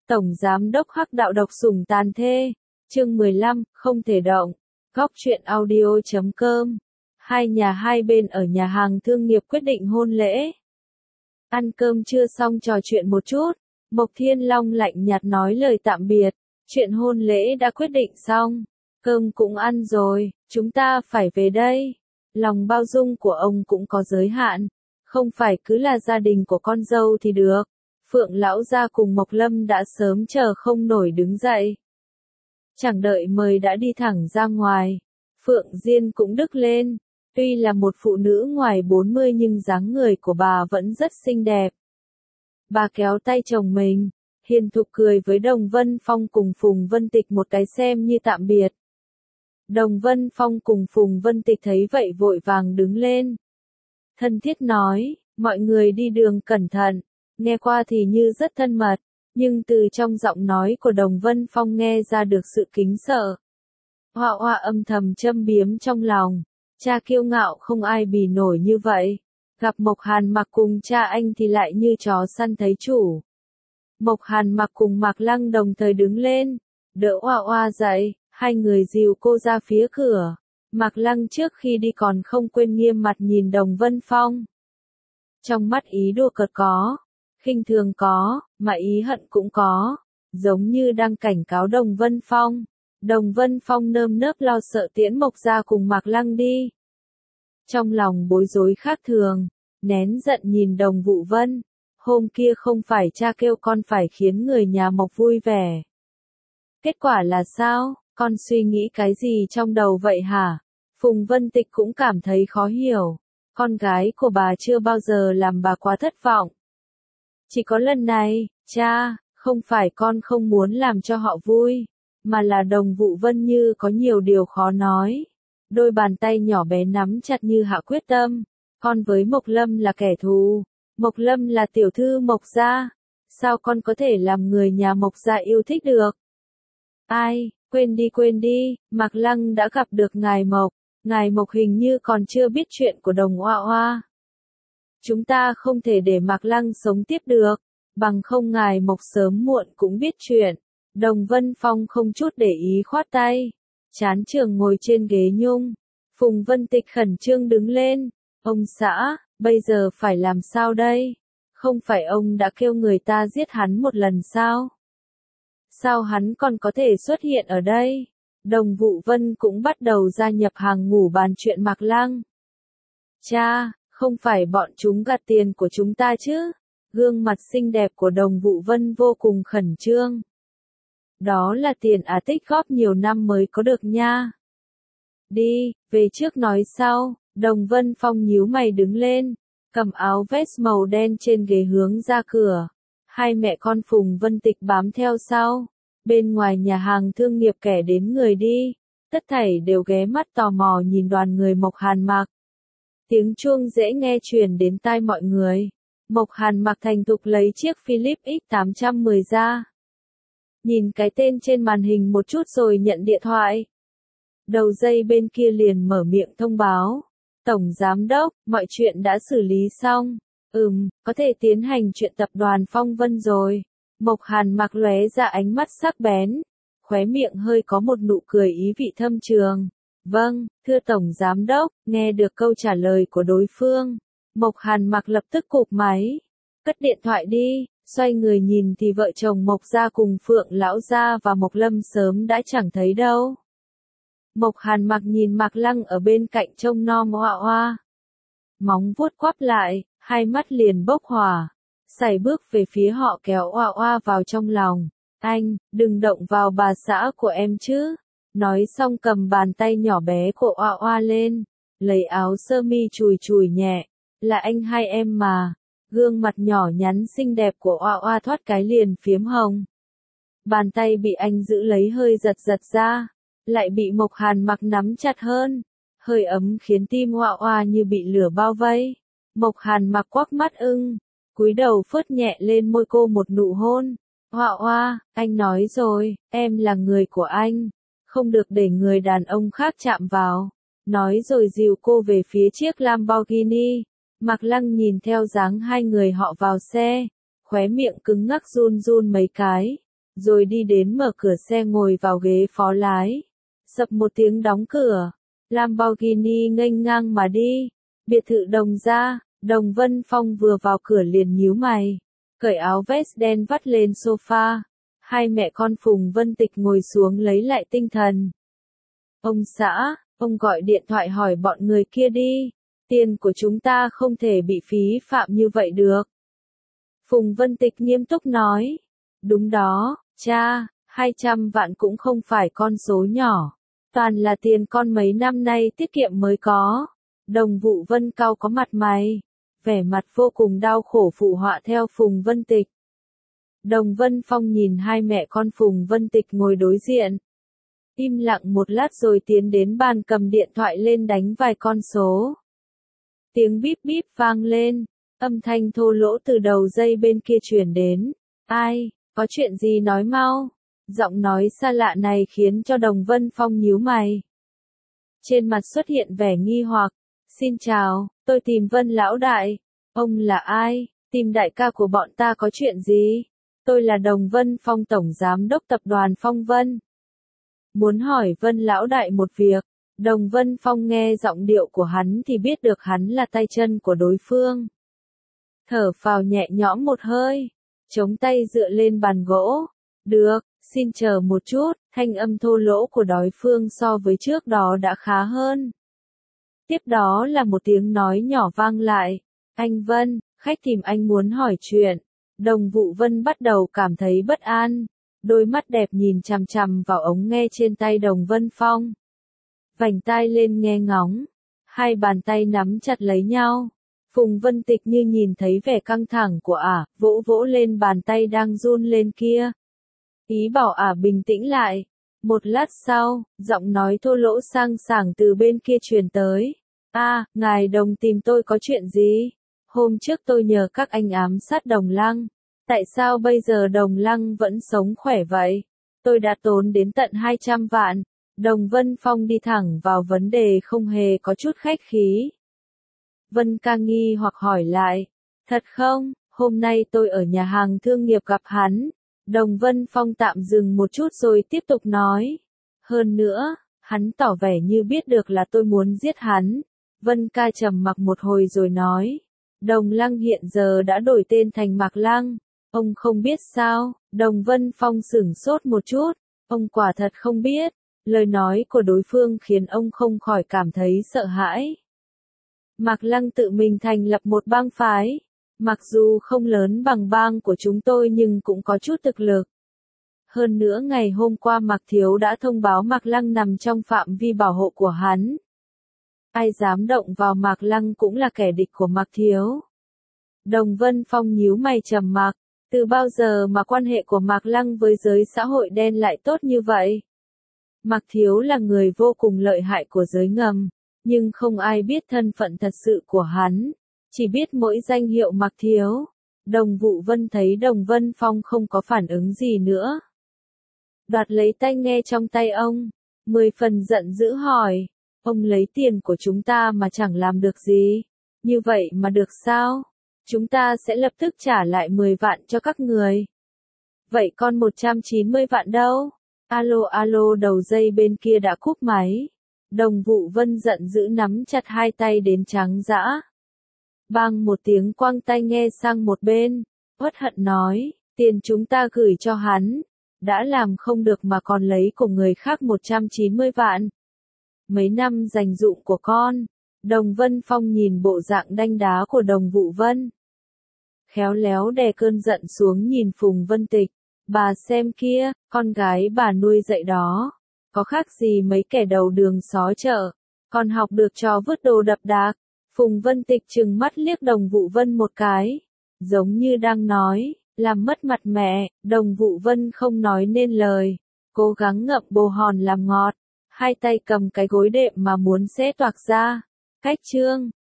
Tổng Giám đốc Hắc Đạo độc sủng tàn thê. Chương 15, không thể động. Góc truyện audio.com. Hai nhà hai bên ở nhà hàng thương nghiệp quyết định hôn lễ. Ăn cơm trưa xong trò chuyện một chút, Mộc Thiên Long lạnh nhạt nói lời tạm biệt. Chuyện hôn lễ đã quyết định xong, cơm cũng ăn rồi, chúng ta phải về đây. Lòng bao dung của ông cũng có giới hạn, không phải cứ là gia đình của con dâu thì được. Phượng lão gia cùng Mộc Lâm đã sớm chờ không nổi đứng dậy. Chẳng đợi mời đã đi thẳng ra ngoài. Phượng Diên cũng đức lên. Tuy là một phụ nữ ngoài 40 nhưng dáng người của bà vẫn rất xinh đẹp. Bà kéo tay chồng mình, hiền thục cười với Đồng Vân Phong cùng Phùng Vân Tịch một cái xem như tạm biệt. Đồng Vân Phong cùng Phùng Vân Tịch thấy vậy vội vàng đứng lên. Thân thiết nói, mọi người đi đường cẩn thận, nghe qua thì như rất thân mật, nhưng từ trong giọng nói của Đồng Vân Phong nghe ra được sự kính sợ. Hoa Hoa âm thầm châm biếm trong lòng, cha kiêu ngạo không ai bì nổi như vậy, gặp Mộc Hàn Mặc cùng cha anh thì lại như chó săn thấy chủ. Mộc Hàn Mặc cùng Mạc Lăng đồng thời đứng lên, đỡ Hoa Hoa dậy, hai người dìu cô ra phía cửa. Mạc Lăng trước khi đi còn không quên nghiêm mặt nhìn Đồng Vân Phong. Trong mắt ý đùa cợt có, khinh thường có, mà ý hận cũng có, giống như đang cảnh cáo Đồng Vân Phong. Đồng Vân Phong nơm nớp lo sợ tiễn Mộc ra cùng Mạc Lăng đi. Trong lòng bối rối khác thường, nén giận nhìn Đồng Vũ Vân, hôm kia không phải cha kêu con phải khiến người nhà Mộc vui vẻ. Kết quả là sao, con suy nghĩ cái gì trong đầu vậy hả? Phùng Vân Tịch cũng cảm thấy khó hiểu, con gái của bà chưa bao giờ làm bà quá thất vọng. Chỉ có lần này, cha, không phải con không muốn làm cho họ vui, mà là Đồng Vũ Vân như có nhiều điều khó nói. Đôi bàn tay nhỏ bé nắm chặt như hạ quyết tâm, con với Mộc Lâm là kẻ thù, Mộc Lâm là tiểu thư Mộc gia, sao con có thể làm người nhà Mộc gia yêu thích được? Ai, quên đi, Mạc Lăng đã gặp được ngài Mộc hình như còn chưa biết chuyện của Đồng Hoa Hoa. Chúng ta không thể để Mạc Lăng sống tiếp được, bằng không ngài Mộc sớm muộn cũng biết chuyện. Đồng Vân Phong không chút để ý khoát tay, chán trường ngồi trên ghế nhung. Phùng Vân Tịch khẩn trương đứng lên, ông xã, bây giờ phải làm sao đây? Không phải ông đã kêu người ta giết hắn một lần sao? Sao hắn còn có thể xuất hiện ở đây? Đồng Vũ Vân cũng bắt đầu gia nhập hàng ngũ bàn chuyện Mạc Lăng. Cha, không phải bọn chúng gạt tiền của chúng ta chứ? Gương mặt xinh đẹp của Đồng Vũ Vân vô cùng khẩn trương. Đó là tiền tích góp nhiều năm mới có được nha. Đi, về trước nói sau. Đồng Vân Phong nhíu mày đứng lên, cầm áo vest màu đen trên ghế hướng ra cửa. Hai mẹ con Phùng Vân Tịch bám theo sau. Bên ngoài nhà hàng thương nghiệp kẻ đến người đi, tất thảy đều ghé mắt tò mò nhìn đoàn người Mộc Hàn Mặc. Tiếng chuông dễ nghe truyền đến tai mọi người. Mộc Hàn Mặc thành thục lấy chiếc Philips X810 ra. Nhìn cái tên trên màn hình một chút rồi nhận điện thoại. Đầu dây bên kia liền mở miệng thông báo. Tổng Giám đốc, mọi chuyện đã xử lý xong. Có thể tiến hành chuyện tập đoàn Phong Vân rồi. Mộc Hàn Mặc lóe ra ánh mắt sắc bén, khóe miệng hơi có một nụ cười ý vị thâm trường. Vâng, thưa Tổng Giám đốc, nghe được câu trả lời của đối phương. Mộc Hàn Mặc lập tức cụp máy, cất điện thoại đi, xoay người nhìn thì vợ chồng Mộc gia cùng Phượng lão gia và Mộc Lâm sớm đã chẳng thấy đâu. Mộc Hàn Mặc nhìn Mạc Lăng ở bên cạnh trông nom Hoa Hoa. Móng vuốt quắp lại, hai mắt liền bốc hỏa. Sải bước về phía họ kéo Hoa Hoa vào trong lòng. Anh, đừng động vào bà xã của em chứ. Nói xong cầm bàn tay nhỏ bé của Hoa Hoa lên, lấy áo sơ mi chùi chùi nhẹ. Là anh hai em mà. Gương mặt nhỏ nhắn xinh đẹp của Hoa Hoa thoát cái liền phiếm hồng. Bàn tay bị anh giữ lấy hơi giật giật ra, lại bị Mộc Hàn Mặc nắm chặt hơn. Hơi ấm khiến tim Hoa Hoa như bị lửa bao vây. Mộc Hàn Mặc quắc mắt cúi đầu phớt nhẹ lên môi cô một nụ hôn. Hoa Hoa, anh nói rồi, em là người của anh, không được để người đàn ông khác chạm vào. Nói rồi dìu cô về phía chiếc Lamborghini. Mạc Lăng nhìn theo dáng hai người họ vào xe, khóe miệng cứng ngắc run run mấy cái. rồi đi đến mở cửa xe ngồi vào ghế phó lái. Sập một tiếng đóng cửa, Lamborghini nghênh ngang mà đi. Biệt thự Đồng gia, Đồng Vân Phong vừa vào cửa liền nhíu mày, cởi áo vest đen vắt lên sofa. Hai mẹ con Phùng Vân Tịch ngồi xuống lấy lại tinh thần. Ông xã, ông gọi điện thoại hỏi bọn người kia đi, tiền của chúng ta không thể bị phí phạm như vậy được. Phùng Vân Tịch nghiêm túc nói, đúng đó, cha, 200 vạn cũng không phải con số nhỏ, toàn là tiền con mấy năm nay tiết kiệm mới có. Đồng Vũ Vân cau có mặt mày, vẻ mặt vô cùng đau khổ phụ họa theo Phùng Vân Tịch. Đồng Vân Phong nhìn hai mẹ con Phùng Vân Tịch ngồi đối diện. Im lặng một lát rồi tiến đến bàn cầm điện thoại lên đánh vài con số. Tiếng bíp bíp vang lên, âm thanh thô lỗ từ đầu dây bên kia truyền đến. Ai, có chuyện gì nói mau? Giọng nói xa lạ này khiến cho Đồng Vân Phong nhíu mày. Trên mặt xuất hiện vẻ nghi hoặc. Xin chào, tôi tìm Vân lão đại. Ông là ai? Tìm đại ca của bọn ta có chuyện gì? Tôi là Đồng Vân Phong, tổng giám đốc tập đoàn Phong Vân. Muốn hỏi Vân lão đại một việc. Đồng Vân Phong nghe giọng điệu của hắn thì biết được hắn là tay chân của đối phương. Thở phào nhẹ nhõm một hơi, chống tay dựa lên bàn gỗ. Được, xin chờ một chút, thanh âm thô lỗ của đối phương so với trước đó đã khá hơn. Tiếp đó là một tiếng nói nhỏ vang lại. Anh Vân, khách tìm anh muốn hỏi chuyện. Đồng Vũ Vân bắt đầu cảm thấy bất an. Đôi mắt đẹp nhìn chằm chằm vào ống nghe trên tay Đồng Vân Phong. Vành tai lên nghe ngóng. Hai bàn tay nắm chặt lấy nhau. Phùng Vân Tịch như nhìn thấy vẻ căng thẳng của ả, vỗ vỗ lên bàn tay đang run lên kia. Ý bảo ả bình tĩnh lại. Một lát sau, giọng nói thô lỗ sang sảng từ bên kia truyền tới. Ngài Đồng tìm tôi có chuyện gì? Hôm trước tôi nhờ các anh ám sát Đồng Lăng. Tại sao bây giờ Đồng Lăng vẫn sống khỏe vậy? Tôi đã tốn đến tận 200 vạn. Đồng Vân Phong đi thẳng vào vấn đề không hề có chút khách khí. Vân ca nghi hoặc hỏi lại. Thật không? Hôm nay tôi ở nhà hàng thương nghiệp gặp hắn. Đồng Vân Phong tạm dừng một chút rồi tiếp tục nói. Hơn nữa, hắn tỏ vẻ như biết được là tôi muốn giết hắn. Vân ca trầm mặc một hồi rồi nói. Đồng Lăng hiện giờ đã đổi tên thành Mạc Lăng. Ông không biết sao? Đồng Vân Phong sửng sốt một chút. Ông quả thật không biết. Lời nói của đối phương khiến ông không khỏi cảm thấy sợ hãi. Mạc Lăng tự mình thành lập một bang phái. Mặc dù không lớn bằng bang của chúng tôi nhưng cũng có chút thực lực. Hơn nữa ngày hôm qua Mạc Thiếu đã thông báo Mạc Lăng nằm trong phạm vi bảo hộ của hắn. Ai dám động vào Mạc Lăng cũng là kẻ địch của Mạc Thiếu. Đồng Vân Phong nhíu mày trầm mặc. Từ bao giờ mà quan hệ của Mạc Lăng với giới xã hội đen lại tốt như vậy? Mạc Thiếu là người vô cùng lợi hại của giới ngầm, nhưng không ai biết thân phận thật sự của hắn, chỉ biết mỗi danh hiệu Mạc Thiếu. Đồng Vũ Vân thấy Đồng Vân Phong không có phản ứng gì nữa. Đoạt lấy tai nghe trong tay ông, 10 phần giận dữ hỏi, ông lấy tiền của chúng ta mà chẳng làm được gì, như vậy mà được sao? Chúng ta sẽ lập tức trả lại 10 vạn cho các người. Vậy còn 190 vạn đâu? Alo, đầu dây bên kia đã cúp máy. Đồng Vũ Vân giận dữ nắm chặt hai tay đến trắng dã. Bang một tiếng quăng tai nghe sang một bên, uất hận nói, tiền chúng ta gửi cho hắn, đã làm không được mà còn lấy của người khác 190 vạn. Mấy năm dành dụm của con. Đồng Vân Phong nhìn bộ dạng đanh đá của Đồng Vũ Vân. Khéo léo đè cơn giận xuống nhìn Phùng Vân Tịch. Bà xem kia, con gái bà nuôi dạy đó. Có khác gì mấy kẻ đầu đường xó chợ. Còn học được trò vứt đồ đập đạc. Phùng Vân Tịch trừng mắt liếc Đồng Vũ Vân một cái. Giống như đang nói, làm mất mặt mẹ. Đồng Vũ Vân không nói nên lời. Cố gắng ngậm bồ hòn làm ngọt. Hai tay cầm cái gối đệm mà muốn xé toạc ra. Cách chương.